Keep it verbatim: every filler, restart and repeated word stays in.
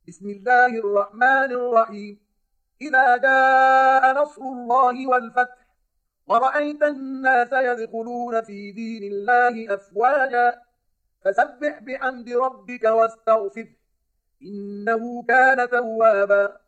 بسم الله الرحمن الرحيم. إذا جاء نصر الله والفتح ورأيت الناس يدخلون في دين الله أفواجا فسبح بحمد ربك واستغفره إنه كان توابا.